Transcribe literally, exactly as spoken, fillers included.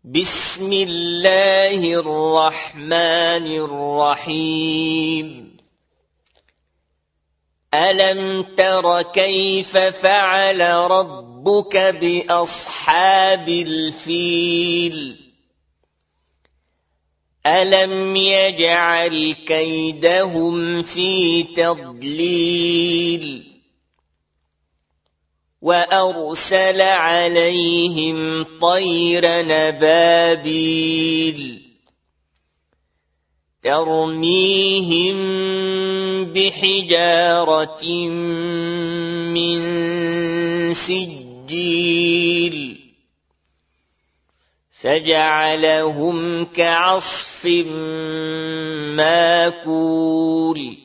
بسم الله الرحمن الرحيم ألم تر كيف فعل ربك بأصحاب الفيل ألم يجعل كيدهم في تضليل وأرسل عليهم طير نبابيل ترميهم بحجارة من سجيل فجعلهم كعصف ماكول